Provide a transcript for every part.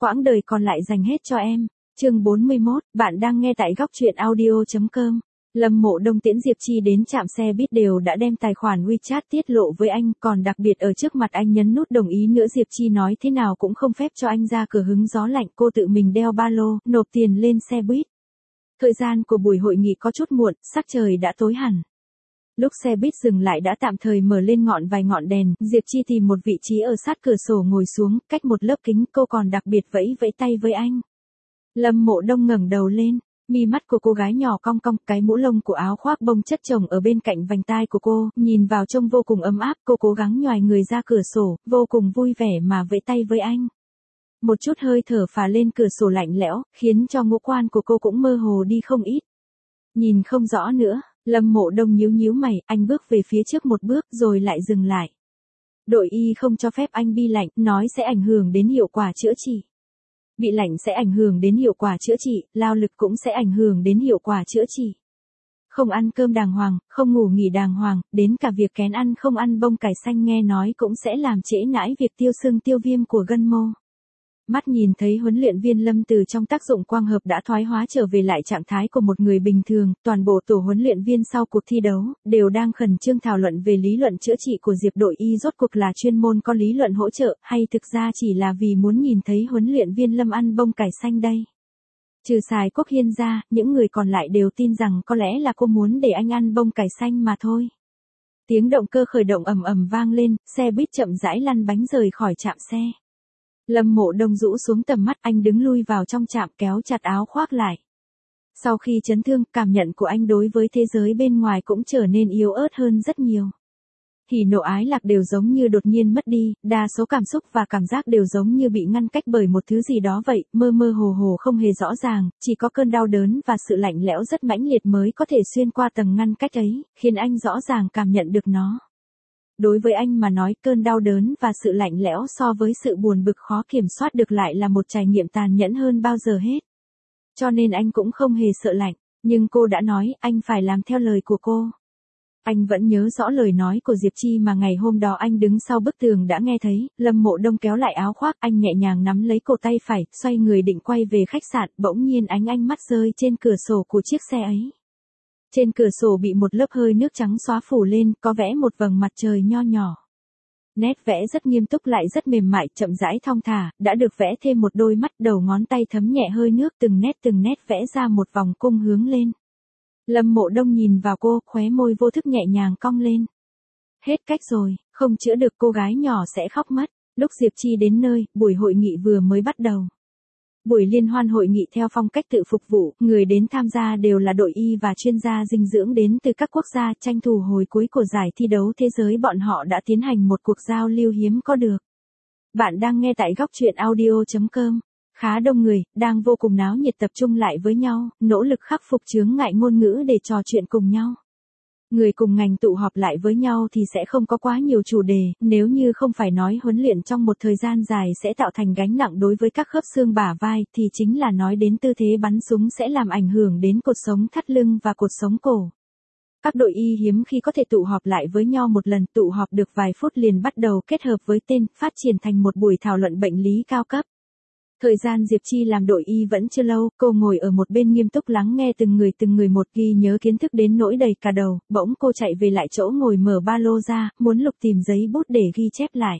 quãng đời còn lại dành hết cho em. Chương 41, bạn đang nghe tại góc truyện audio.com. Lâm Mộ Đông tiễn Diệp Chi đến trạm xe buýt đều đã đem tài khoản WeChat tiết lộ với anh, còn đặc biệt ở trước mặt anh nhấn nút đồng ý nữa. Diệp Chi nói thế nào cũng không phép cho anh ra cửa hứng gió lạnh, cô tự mình đeo ba lô, nộp tiền lên xe buýt. Thời gian của buổi hội nghị có chút muộn, sắc trời đã tối hẳn. Lúc xe buýt dừng lại đã tạm thời mở lên vài ngọn đèn, Diệp Chi tìm một vị trí ở sát cửa sổ ngồi xuống, cách một lớp kính, cô còn đặc biệt vẫy tay với anh. Lâm Mộ Đông ngẩng đầu lên, mi mắt của cô gái nhỏ cong cong, cái mũ lông của áo khoác bông chất chồng ở bên cạnh vành tai của cô, nhìn vào trông vô cùng ấm áp. Cô cố gắng nhoài người ra cửa sổ, vô cùng vui vẻ mà vẫy tay với anh. Một chút hơi thở phả lên cửa sổ lạnh lẽo, khiến cho ngũ quan của cô cũng mơ hồ đi không ít. Nhìn không rõ nữa, Lâm Mộ Đông nhíu mày, anh bước về phía trước một bước rồi lại dừng lại. Đội y không cho phép anh bi lạnh, nói sẽ ảnh hưởng đến hiệu quả chữa trị. Bị lạnh sẽ ảnh hưởng đến hiệu quả chữa trị, lao lực cũng sẽ ảnh hưởng đến hiệu quả chữa trị. Không ăn cơm đàng hoàng, không ngủ nghỉ đàng hoàng, đến cả việc kén ăn không ăn bông cải xanh nghe nói cũng sẽ làm trễ nải việc tiêu sưng tiêu viêm của gân mô. Mắt nhìn thấy huấn luyện viên Lâm từ trong tác dụng quang hợp đã thoái hóa trở về lại trạng thái của một người bình thường, toàn bộ tổ huấn luyện viên sau cuộc thi đấu, đều đang khẩn trương thảo luận về lý luận chữa trị của Diệp đội y rốt cuộc là chuyên môn có lý luận hỗ trợ, hay thực ra chỉ là vì muốn nhìn thấy huấn luyện viên Lâm ăn bông cải xanh đây. Trừ Sài Quốc Hiên ra, những người còn lại đều tin rằng có lẽ là cô muốn để anh ăn bông cải xanh mà thôi. Tiếng động cơ khởi động ầm ầm vang lên, xe buýt chậm rãi lăn bánh rời khỏi trạm xe. Lâm Mộ Đông rũ xuống tầm mắt, anh đứng lui vào trong trạm kéo chặt áo khoác lại. Sau khi chấn thương, cảm nhận của anh đối với thế giới bên ngoài cũng trở nên yếu ớt hơn rất nhiều. Hỉ nộ ái lạc đều giống như đột nhiên mất đi, đa số cảm xúc và cảm giác đều giống như bị ngăn cách bởi một thứ gì đó vậy, mơ mơ hồ hồ không hề rõ ràng, chỉ có cơn đau đớn và sự lạnh lẽo rất mãnh liệt mới có thể xuyên qua tầng ngăn cách ấy, khiến anh rõ ràng cảm nhận được nó. Đối với anh mà nói, cơn đau đớn và sự lạnh lẽo so với sự buồn bực khó kiểm soát được lại là một trải nghiệm tàn nhẫn hơn bao giờ hết. Cho nên anh cũng không hề sợ lạnh, nhưng cô đã nói, anh phải làm theo lời của cô. Anh vẫn nhớ rõ lời nói của Diệp Chi mà ngày hôm đó anh đứng sau bức tường đã nghe thấy. Lâm Mộ Đông kéo lại áo khoác, anh nhẹ nhàng nắm lấy cổ tay phải, xoay người định quay về khách sạn, bỗng nhiên ánh mắt rơi trên cửa sổ của chiếc xe ấy. Trên cửa sổ bị một lớp hơi nước trắng xóa phủ lên, có vẽ một vầng mặt trời nho nhỏ. Nét vẽ rất nghiêm túc lại rất mềm mại, chậm rãi thong thả, đã được vẽ thêm một đôi mắt, đầu ngón tay thấm nhẹ hơi nước, từng nét vẽ ra một vòng cung hướng lên. Lâm Mộ Đông nhìn vào cô, khóe môi vô thức nhẹ nhàng cong lên. Hết cách rồi, không chữa được, cô gái nhỏ sẽ khóc mất. Lúc Diệp Chi đến nơi, buổi hội nghị vừa mới bắt đầu. Buổi liên hoan hội nghị theo phong cách tự phục vụ, người đến tham gia đều là đội y và chuyên gia dinh dưỡng đến từ các quốc gia. Tranh thủ hồi cuối của giải thi đấu thế giới, bọn họ đã tiến hành một cuộc giao lưu hiếm có được. Bạn đang nghe tại góc truyện audio.com. Khá đông người, đang vô cùng náo nhiệt tập trung lại với nhau, nỗ lực khắc phục chướng ngại ngôn ngữ để trò chuyện cùng nhau. Người cùng ngành tụ họp lại với nhau thì sẽ không có quá nhiều chủ đề, nếu như không phải nói huấn luyện trong một thời gian dài sẽ tạo thành gánh nặng đối với các khớp xương bả vai, thì chính là nói đến tư thế bắn súng sẽ làm ảnh hưởng đến cột sống thắt lưng và cột sống cổ. Các đội y hiếm khi có thể tụ họp lại với nhau một lần, tụ họp được vài phút liền bắt đầu kết hợp với tên, phát triển thành một buổi thảo luận bệnh lý cao cấp. Thời gian Diệp Chi làm đội y vẫn chưa lâu, cô ngồi ở một bên nghiêm túc lắng nghe từng người một, ghi nhớ kiến thức đến nỗi đầy cả đầu, bỗng cô chạy về lại chỗ ngồi, mở ba lô ra, muốn lục tìm giấy bút để ghi chép lại.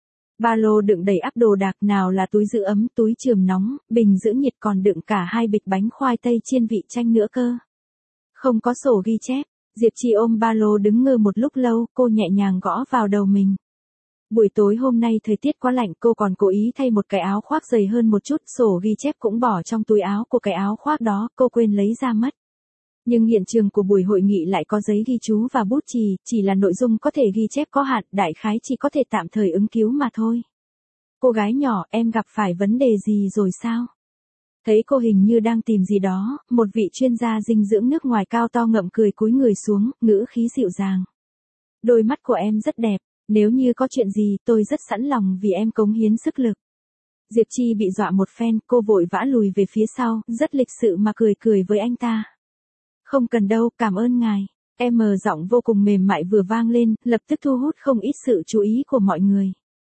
Ba lô đựng đầy ắp đồ đạc, nào là túi giữ ấm, túi chườm nóng, bình giữ nhiệt, còn đựng cả 2 bịch bánh khoai tây chiên vị chanh nữa cơ. Không có sổ ghi chép, Diệp Chi ôm ba lô đứng ngơ một lúc lâu, cô nhẹ nhàng gõ vào đầu mình. Buổi tối hôm nay thời tiết quá lạnh, cô còn cố ý thay một cái áo khoác dày hơn một chút, sổ ghi chép cũng bỏ trong túi áo của cái áo khoác đó, cô quên lấy ra mất. Nhưng hiện trường của buổi hội nghị lại có giấy ghi chú và bút chì, chỉ là nội dung có thể ghi chép có hạn, đại khái chỉ có thể tạm thời ứng cứu mà thôi. Cô gái nhỏ, em gặp phải vấn đề gì rồi sao? Thấy cô hình như đang tìm gì đó, một vị chuyên gia dinh dưỡng nước ngoài cao to ngậm cười cúi người xuống, ngữ khí dịu dàng. Đôi mắt của em rất đẹp. Nếu như có chuyện gì, tôi rất sẵn lòng vì em cống hiến sức lực. Diệp Chi bị dọa một phen, cô vội vã lùi về phía sau, rất lịch sự mà cười với anh ta. Không cần đâu, cảm ơn ngài. Em giọng vô cùng mềm mại vừa vang lên, lập tức thu hút không ít sự chú ý của mọi người.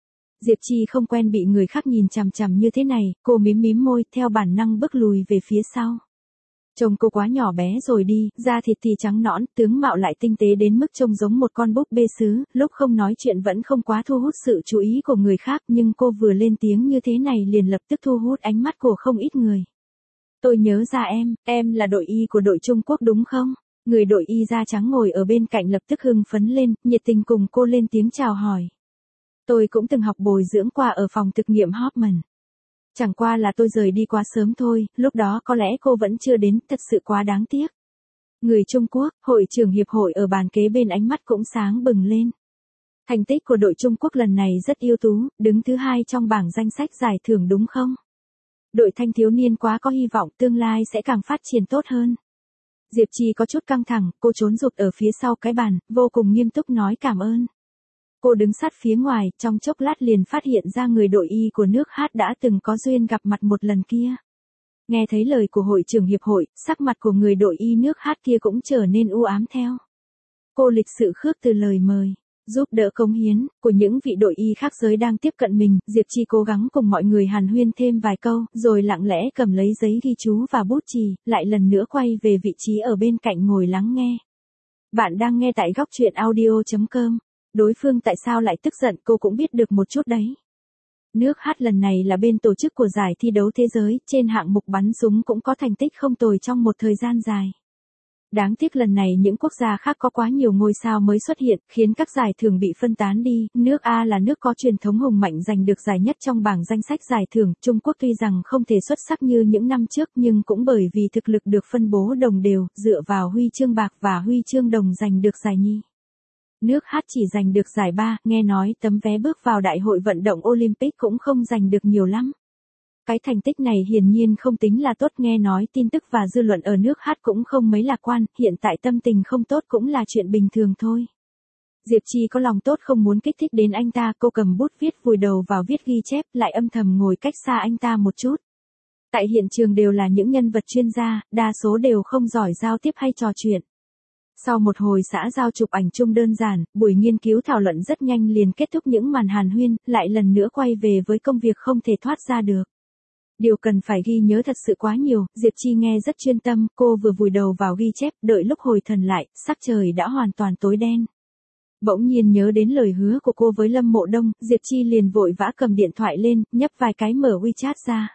Diệp Chi không quen bị người khác nhìn chằm chằm như thế này, cô mím mím môi, theo bản năng bước lùi về phía sau. Trông cô quá nhỏ bé rồi đi, da thịt thì trắng nõn, tướng mạo lại tinh tế đến mức trông giống một con búp bê sứ, lúc không nói chuyện vẫn không quá thu hút sự chú ý của người khác, nhưng cô vừa lên tiếng như thế này liền lập tức thu hút ánh mắt của không ít người. Tôi nhớ ra em là đội y của đội Trung Quốc đúng không? Người đội y da trắng ngồi ở bên cạnh lập tức hưng phấn lên, nhiệt tình cùng cô lên tiếng chào hỏi. Tôi cũng từng học bồi dưỡng qua ở phòng thực nghiệm Hoffman. Chẳng qua là tôi rời đi quá sớm thôi, lúc đó có lẽ cô vẫn chưa đến, thật sự quá đáng tiếc. Người Trung Quốc, hội trưởng hiệp hội ở bàn kế bên ánh mắt cũng sáng bừng lên. Thành tích của đội Trung Quốc lần này rất ưu tú, đứng thứ 2 trong bảng danh sách giải thưởng đúng không? Đội thanh thiếu niên quá có hy vọng tương lai sẽ càng phát triển tốt hơn. Diệp Chi có chút căng thẳng, cô trốn rụt ở phía sau cái bàn, vô cùng nghiêm túc nói cảm ơn. Cô đứng sát phía ngoài, trong chốc lát liền phát hiện ra người đội y của nước Hát đã từng có duyên gặp mặt một lần kia. Nghe thấy lời của hội trưởng hiệp hội, sắc mặt của người đội y nước Hát kia cũng trở nên u ám theo. Cô lịch sự khước từ lời mời, giúp đỡ cống hiến, của những vị đội y khác giới đang tiếp cận mình, Diệp Chi cố gắng cùng mọi người hàn huyên thêm vài câu, rồi lặng lẽ cầm lấy giấy ghi chú và bút chì, lại lần nữa quay về vị trí ở bên cạnh ngồi lắng nghe. Bạn đang nghe tại góc truyện audio.com. Đối phương tại sao lại tức giận cô cũng biết được một chút đấy. Nước Hát lần này là bên tổ chức của giải thi đấu thế giới, trên hạng mục bắn súng cũng có thành tích không tồi trong một thời gian dài. Đáng tiếc lần này những quốc gia khác có quá nhiều ngôi sao mới xuất hiện, khiến các giải thưởng bị phân tán đi. Nước A là nước có truyền thống hùng mạnh giành được giải nhất trong bảng danh sách giải thưởng. Trung Quốc tuy rằng không thể xuất sắc như những năm trước nhưng cũng bởi vì thực lực được phân bố đồng đều, dựa vào huy chương bạc và huy chương đồng giành được giải nhì. Nước Hát chỉ giành được giải 3, nghe nói tấm vé bước vào đại hội vận động Olympic cũng không giành được nhiều lắm. Cái thành tích này hiển nhiên không tính là tốt, nghe nói tin tức và dư luận ở nước Hát cũng không mấy lạc quan, hiện tại tâm tình không tốt cũng là chuyện bình thường thôi. Diệp Chi có lòng tốt không muốn kích thích đến anh ta, cô cầm bút viết vùi đầu vào viết ghi chép, lại âm thầm ngồi cách xa anh ta một chút. Tại hiện trường đều là những nhân vật chuyên gia, đa số đều không giỏi giao tiếp hay trò chuyện. Sau một hồi xã giao chụp ảnh chung đơn giản, buổi nghiên cứu thảo luận rất nhanh liền kết thúc những màn hàn huyên, lại lần nữa quay về với công việc không thể thoát ra được. Điều cần phải ghi nhớ thật sự quá nhiều, Diệp Chi nghe rất chuyên tâm, cô vừa vùi đầu vào ghi chép, đợi lúc hồi thần lại, sắc trời đã hoàn toàn tối đen. Bỗng nhiên nhớ đến lời hứa của cô với Lâm Mộ Đông, Diệp Chi liền vội vã cầm điện thoại lên, nhấp vài cái mở WeChat ra.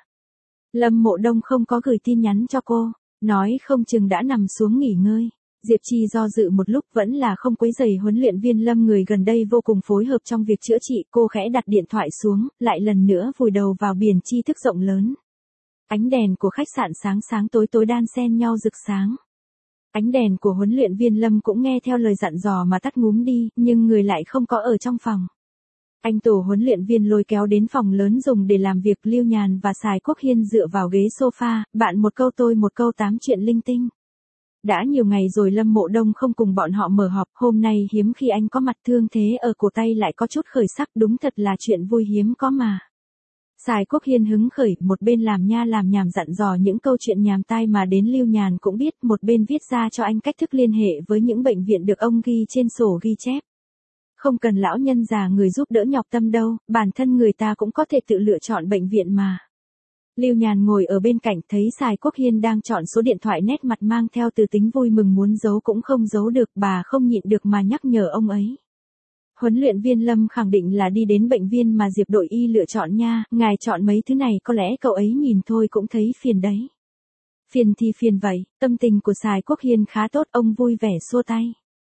Lâm Mộ Đông không có gửi tin nhắn cho cô, nói không chừng đã nằm xuống nghỉ ngơi. Diệp Chi do dự một lúc vẫn là không quấy rầy huấn luyện viên Lâm, người gần đây vô cùng phối hợp trong việc chữa trị, cô khẽ đặt điện thoại xuống, lại lần nữa vùi đầu vào biển tri thức rộng lớn. Ánh đèn của khách sạn sáng sáng tối tối đan xen nhau rực sáng. Ánh đèn của huấn luyện viên Lâm cũng nghe theo lời dặn dò mà tắt ngúm đi, nhưng người lại không có ở trong phòng. Anh tổ huấn luyện viên lôi kéo đến phòng lớn dùng để làm việc, Lưu Nhàn và Sài Quốc Hiên dựa vào ghế sofa, bạn một câu tôi một câu tám chuyện linh tinh. Đã nhiều ngày rồi Lâm Mộ Đông không cùng bọn họ mở họp, hôm nay hiếm khi anh có mặt, thương thế ở cổ tay lại có chút khởi sắc, đúng thật là chuyện vui hiếm có mà. Sài Quốc Hiên hứng khởi, một bên làm nha làm nhảm dặn dò những câu chuyện nhàm tai mà đến Lưu Nhàn cũng biết, một bên viết ra cho anh cách thức liên hệ với những bệnh viện được ông ghi trên sổ ghi chép. Không cần lão nhân già người giúp đỡ nhọc tâm đâu, bản thân người ta cũng có thể tự lựa chọn bệnh viện mà. Lưu Nhàn ngồi ở bên cạnh thấy Sài Quốc Hiên đang chọn số điện thoại, nét mặt mang theo từ tính vui mừng muốn giấu cũng không giấu được, bà không nhịn được mà nhắc nhở ông ấy. Huấn luyện viên Lâm khẳng định là đi đến bệnh viện mà Diệp đội y lựa chọn nha, ngài chọn mấy thứ này có lẽ cậu ấy nhìn thôi cũng thấy phiền đấy. Phiền thì phiền vậy, tâm tình của Sài Quốc Hiên khá tốt, ông vui vẻ xua tay.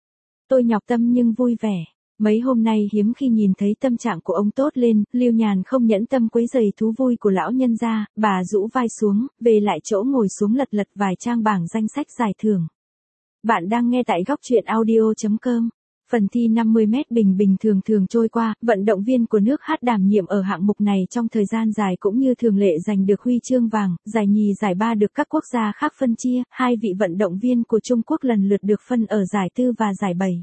Tôi nhọc tâm nhưng vui vẻ. Mấy hôm nay hiếm khi nhìn thấy tâm trạng của ông tốt lên, Lưu Nhàn không nhẫn tâm quấy rầy thú vui của lão nhân gia, bà rũ vai xuống, về lại chỗ ngồi xuống lật lật vài trang bảng danh sách giải thưởng. Bạn đang nghe tại góc truyện audio.com. Phần thi 50m bình thường thường trôi qua, vận động viên của nước Hát đảm nhiệm ở hạng mục này trong thời gian dài cũng như thường lệ giành được huy chương vàng, giải nhì giải ba được các quốc gia khác phân chia, hai vị vận động viên của Trung Quốc lần lượt được phân ở giải tư và giải 7.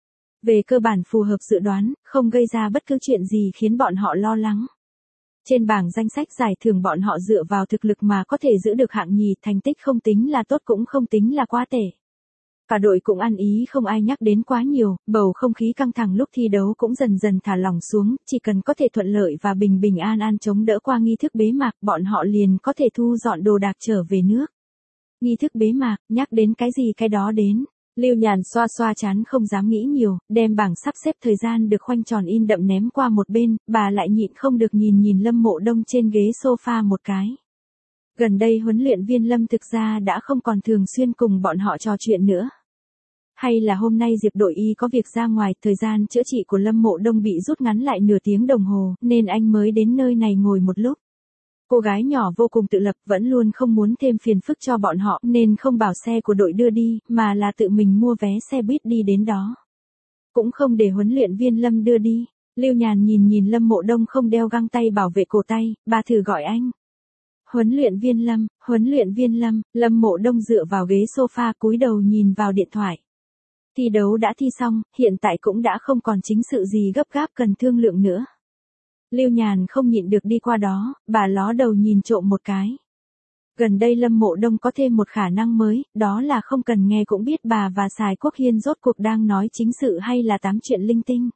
Về cơ bản phù hợp dự đoán, không gây ra bất cứ chuyện gì khiến bọn họ lo lắng. Trên bảng danh sách giải thưởng bọn họ dựa vào thực lực mà có thể giữ được hạng nhì, thành tích không tính là tốt cũng không tính là quá tệ. Cả đội cũng ăn ý không ai nhắc đến quá nhiều, bầu không khí căng thẳng lúc thi đấu cũng dần dần thả lỏng xuống, chỉ cần có thể thuận lợi và bình bình an an chống đỡ qua nghi thức bế mạc, bọn họ liền có thể thu dọn đồ đạc trở về nước. Nghi thức bế mạc, nhắc đến cái gì cái đó đến. Lưu Nhàn xoa xoa trán không dám nghĩ nhiều, đem bảng sắp xếp thời gian được khoanh tròn in đậm ném qua một bên, bà lại nhịn không được nhìn Lâm Mộ Đông trên ghế sofa một cái. Gần đây huấn luyện viên Lâm thực ra đã không còn thường xuyên cùng bọn họ trò chuyện nữa. Hay là hôm nay Diệp đội y có việc ra ngoài, thời gian chữa trị của Lâm Mộ Đông bị rút ngắn lại nửa tiếng đồng hồ, nên anh mới đến nơi này ngồi một lúc. Cô gái nhỏ vô cùng tự lập, vẫn luôn không muốn thêm phiền phức cho bọn họ, nên không bảo xe của đội đưa đi, mà là tự mình mua vé xe buýt đi đến đó. Cũng không để huấn luyện viên Lâm đưa đi. Lưu Nhàn nhìn Lâm Mộ Đông không đeo găng tay bảo vệ cổ tay, bà thử gọi anh. Huấn luyện viên Lâm, Lâm Mộ Đông dựa vào ghế sofa cúi đầu nhìn vào điện thoại. Thi đấu đã thi xong, hiện tại cũng đã không còn chính sự gì gấp gáp cần thương lượng nữa. Lưu Nhàn không nhịn được đi qua đó, bà ló đầu nhìn trộm một cái. Gần đây Lâm Mộ Đông có thêm một khả năng mới, đó là không cần nghe cũng biết bà và Sài Quốc Hiên rốt cuộc đang nói chính sự hay là tám chuyện linh tinh.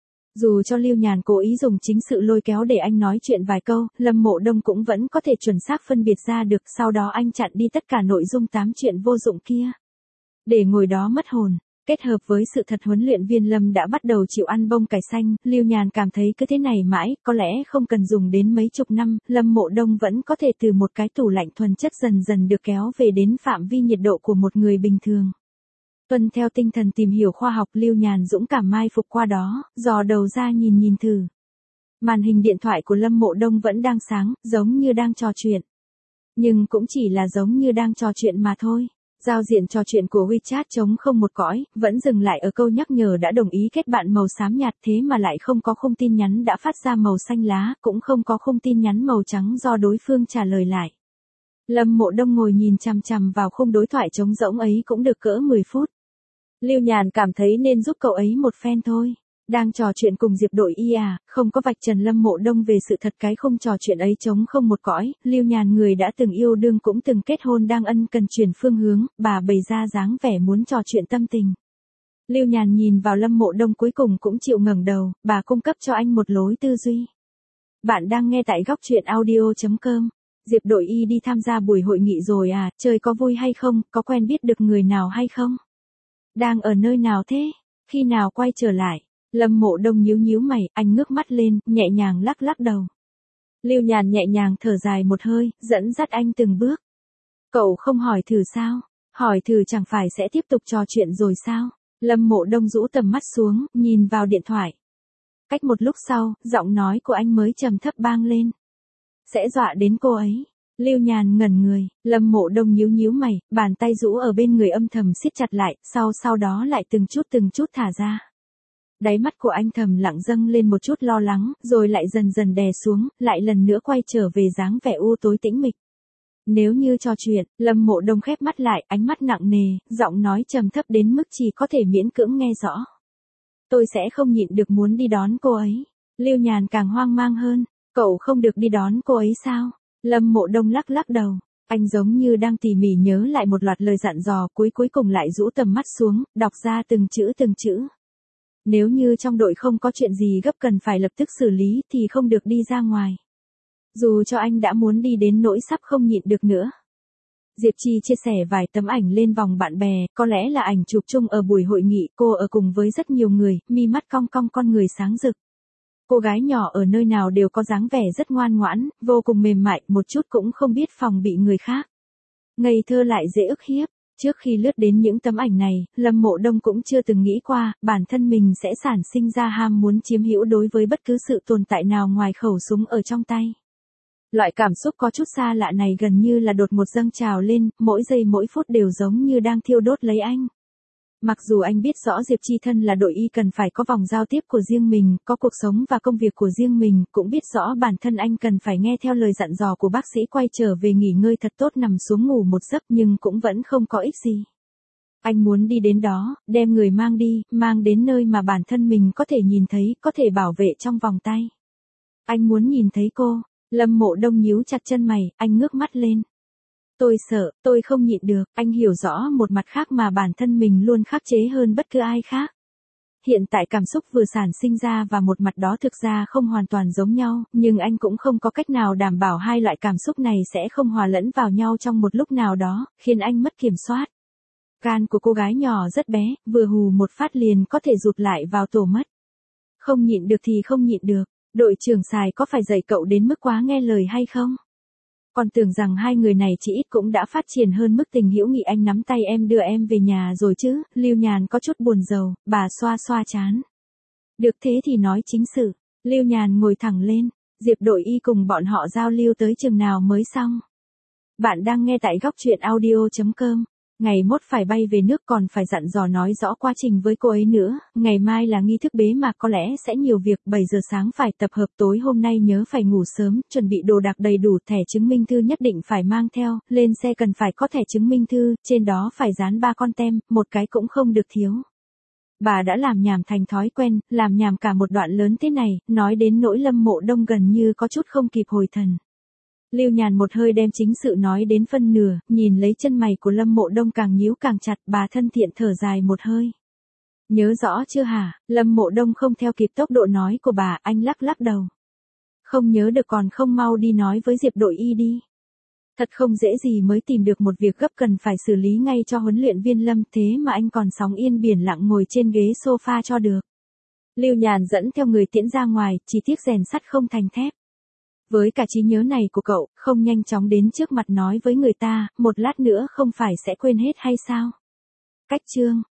Dù cho Lưu Nhàn cố ý dùng chính sự lôi kéo để anh nói chuyện vài câu, Lâm Mộ Đông cũng vẫn có thể chuẩn xác phân biệt ra được, sau đó anh chặn đi tất cả nội dung tám chuyện vô dụng kia. Để ngồi đó mất hồn. Kết hợp với sự thật huấn luyện viên Lâm đã bắt đầu chịu ăn bông cải xanh, Lưu Nhàn cảm thấy cứ thế này mãi, có lẽ không cần dùng đến mấy chục năm, Lâm Mộ Đông vẫn có thể từ một cái tủ lạnh thuần chất dần dần được kéo về đến phạm vi nhiệt độ của một người bình thường. Tuân theo tinh thần tìm hiểu khoa học, Lưu Nhàn dũng cảm mai phục qua đó, dò đầu ra nhìn thử. Màn hình điện thoại của Lâm Mộ Đông vẫn đang sáng, giống như đang trò chuyện. Nhưng cũng chỉ là giống như đang trò chuyện mà thôi. Giao diện trò chuyện của WeChat trống không một cõi, vẫn dừng lại ở câu nhắc nhở đã đồng ý kết bạn màu xám nhạt, thế mà lại không có khung tin nhắn đã phát ra màu xanh lá, cũng không có khung tin nhắn màu trắng do đối phương trả lời lại. Lâm Mộ Đông ngồi nhìn chằm chằm vào khung đối thoại trống rỗng ấy cũng được cỡ 10 phút. Lưu Nhàn cảm thấy nên giúp cậu ấy một phen thôi. Đang trò chuyện cùng Diệp đội y à, không có vạch trần Lâm Mộ Đông về sự thật cái không trò chuyện ấy trống không một cõi, Lưu Nhàn người đã từng yêu đương cũng từng kết hôn đang ân cần chuyển phương hướng, bà bày ra dáng vẻ muốn trò chuyện tâm tình. Lưu Nhàn nhìn vào Lâm Mộ Đông cuối cùng cũng chịu ngẩng đầu, bà cung cấp cho anh một lối tư duy. Bạn đang nghe tại góc truyện audio.com. Diệp đội y đi tham gia buổi hội nghị rồi à, chơi có vui hay không, có quen biết được người nào hay không? Đang ở nơi nào thế? Khi nào quay trở lại? Lâm Mộ Đông nhíu mày, anh ngước mắt lên, nhẹ nhàng lắc đầu. Lưu Nhàn nhẹ nhàng thở dài một hơi, dẫn dắt anh từng bước. Cậu không hỏi thử sao? Hỏi thử chẳng phải sẽ tiếp tục trò chuyện rồi sao? Lâm Mộ Đông rũ tầm mắt xuống, nhìn vào điện thoại. Cách một lúc sau, giọng nói của anh mới trầm thấp vang lên. Sẽ dọa đến cô ấy. Lưu Nhàn ngẩn người, Lâm Mộ Đông nhíu mày, bàn tay rũ ở bên người âm thầm siết chặt lại, sau đó lại từng chút thả ra. Đáy mắt của anh thầm lặng dâng lên một chút lo lắng, rồi lại dần đè xuống, lại lần nữa quay trở về dáng vẻ u tối tĩnh mịch. Nếu như trò chuyện, Lâm Mộ Đông khép mắt lại, ánh mắt nặng nề, giọng nói trầm thấp đến mức chỉ có thể miễn cưỡng nghe rõ. Tôi sẽ không nhịn được muốn đi đón cô ấy. Lưu Nhàn càng hoang mang hơn, cậu không được đi đón cô ấy sao? Lâm Mộ Đông lắc đầu. Anh giống như đang tỉ mỉ nhớ lại một loạt lời dặn dò, cuối cùng lại rũ tầm mắt xuống, đọc ra từng chữ. Nếu như trong đội không có chuyện gì gấp cần phải lập tức xử lý thì không được đi ra ngoài. Dù cho anh đã muốn đi đến nỗi sắp không nhịn được nữa. Diệp Chi chia sẻ vài tấm ảnh lên vòng bạn bè, có lẽ là ảnh chụp chung ở buổi hội nghị, cô ở cùng với rất nhiều người, mi mắt cong con người sáng rực. Cô gái nhỏ ở nơi nào đều có dáng vẻ rất ngoan ngoãn, vô cùng mềm mại, một chút cũng không biết phòng bị người khác. Ngây thơ lại dễ ức hiếp. Trước khi lướt đến những tấm ảnh này, Lâm Mộ Đông cũng chưa từng nghĩ qua, bản thân mình sẽ sản sinh ra ham muốn chiếm hữu đối với bất cứ sự tồn tại nào ngoài khẩu súng ở trong tay. Loại cảm xúc có chút xa lạ này gần như là đột ngột dâng trào lên, mỗi giây mỗi phút đều giống như đang thiêu đốt lấy anh. Mặc dù anh biết rõ Diệp Chi thân là đội y cần phải có vòng giao tiếp của riêng mình, có cuộc sống và công việc của riêng mình, cũng biết rõ bản thân anh cần phải nghe theo lời dặn dò của bác sĩ quay trở về nghỉ ngơi thật tốt nằm xuống ngủ một giấc nhưng cũng vẫn không có ích gì. Anh muốn đi đến đó, đem người mang đi, mang đến nơi mà bản thân mình có thể nhìn thấy, có thể bảo vệ trong vòng tay. Anh muốn nhìn thấy cô. Lâm Mộ Đông nhíu chặt chân mày, anh ngước mắt lên. Tôi sợ, tôi không nhịn được, anh hiểu rõ một mặt khác mà bản thân mình luôn khắc chế hơn bất cứ ai khác. Hiện tại cảm xúc vừa sản sinh ra và một mặt đó thực ra không hoàn toàn giống nhau, nhưng anh cũng không có cách nào đảm bảo hai loại cảm xúc này sẽ không hòa lẫn vào nhau trong một lúc nào đó, khiến anh mất kiểm soát. Gan của cô gái nhỏ rất bé, vừa hù một phát liền có thể rụt lại vào tổ mất. Không nhịn được thì không nhịn được, đội trưởng Sài có phải dạy cậu đến mức quá nghe lời hay không? Còn tưởng rằng hai người này chỉ ít cũng đã phát triển hơn mức tình hữu nghị anh nắm tay em đưa em về nhà rồi chứ, Lưu Nhàn có chút buồn rầu, bà xoa xoa trán. Được thế thì nói chính sự, Lưu Nhàn ngồi thẳng lên, Diệp Đội Y cùng bọn họ giao lưu tới chừng nào mới xong. Bạn đang nghe tại góc truyện audio.com. Ngày mốt phải bay về nước còn phải dặn dò nói rõ quá trình với cô ấy nữa, ngày mai là nghi thức bế mạc có lẽ sẽ nhiều việc, 7 giờ sáng phải tập hợp, tối hôm nay nhớ phải ngủ sớm, chuẩn bị đồ đạc đầy đủ, thẻ chứng minh thư nhất định phải mang theo, lên xe cần phải có thẻ chứng minh thư, trên đó phải dán 3 con tem, một cái cũng không được thiếu. Bà đã làm nhảm thành thói quen, làm nhảm cả một đoạn lớn thế này, nói đến nỗi Lâm Mộ Đông gần như có chút không kịp hồi thần. Lưu Nhàn một hơi đem chính sự nói đến phân nửa, nhìn lấy chân mày của Lâm Mộ Đông càng nhíu càng chặt, bà thân thiện thở dài một hơi. Nhớ rõ chưa hả? Lâm Mộ Đông không theo kịp tốc độ nói của bà, anh lắc lắc đầu. Không nhớ được còn không mau đi nói với Diệp Đội Y đi. Thật không dễ gì mới tìm được một việc gấp cần phải xử lý ngay cho huấn luyện viên Lâm, thế mà anh còn sóng yên biển lặng ngồi trên ghế sofa cho được. Lưu Nhàn dẫn theo người tiễn ra ngoài, chỉ tiếc rèn sắt không thành thép. Với cả trí nhớ này của cậu, không nhanh chóng đến trước mặt nói với người ta, một lát nữa không phải sẽ quên hết hay sao? Cách chương